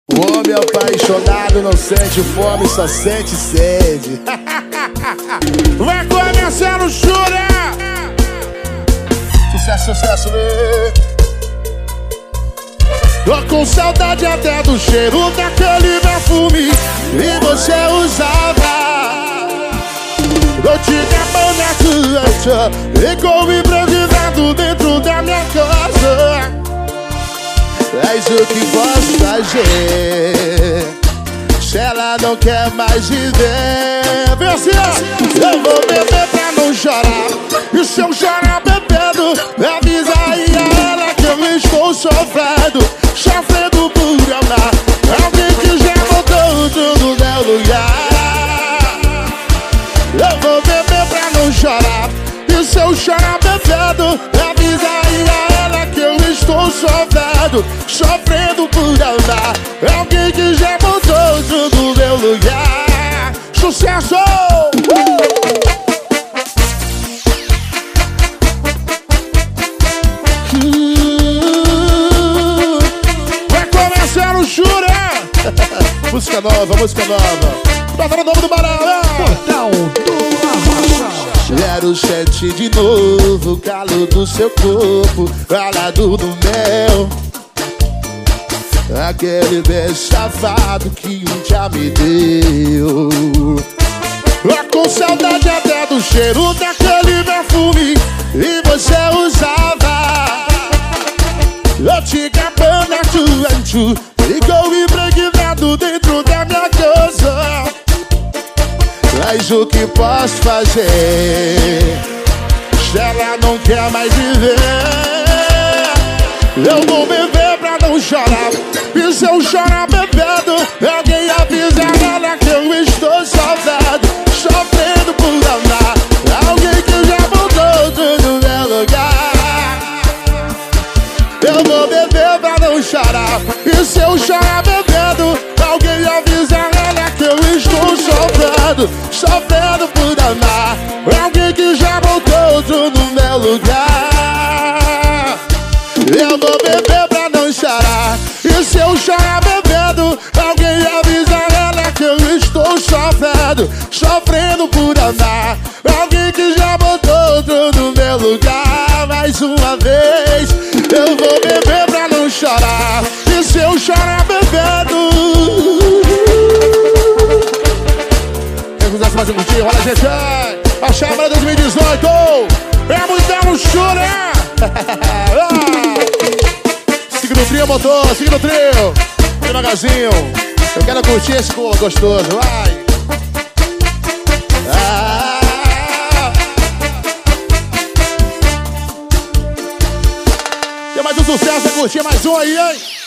O homem apaixonado não sente fome, só sente sede. Vai começar o chura. Sucesso, sucesso, né? Tô com saudade até do cheiro daquele perfume que você usava. Eu tinha boneco ficou impregnado dentro da minha casa. És o que posso fazer se ela não quer mais viver. Vem assim, ó. Eu vou beber pra não chorar, e se eu chorar bebendo, avisa aí a ela que eu estou sofrendo por amar alguém que já botou tudo no meu lugar. Eu vou beber pra não chorar, e se eu chorar bebendo, avisa aí a ela que eu estou sofrendo por amar alguém que já botou tudo no meu lugar. Sucesso! Vai começar o Jura! Música nova, música nova. Bota no nome do Barão! Portal do Arrocha. Quero sentir de novo o calor do seu corpo ao lado do meu. Aquele beijo safado que um dia me deu. Com saudade até do cheiro daquele perfume e você usava. Eu te capando a chuanchu, ficou impregnado dentro da minha casa. Mas o que posso fazer se ela não quer mais viver? Eu vou beber pra não chorar, e se eu chorar bebendo, alguém avisa ela que eu estou sofrendo por amar alguém que já botou tudo no meu lugar. Eu vou beber pra não chorar, e se eu chorar bebendo, alguém avisa ela que eu estou sofrendo por amar alguém que já botou tudo no meu lugar. Eu vou beber pra não chorar, e se eu chorar bebendo, alguém avisa ela que eu estou sofrendo por amar alguém que já botou tudo no meu lugar. Mais uma vez, eu vou beber pra não chorar, e se eu chorar bebendo. Quem quiser mais um curtir, olha gente, a Chámara 2018 é muita luxúria. Siga no trio, motor, siga no trio. Devagarzinho. Eu quero curtir esse povo gostoso, vai. Tem mais um sucesso, curtir mais um aí, hein?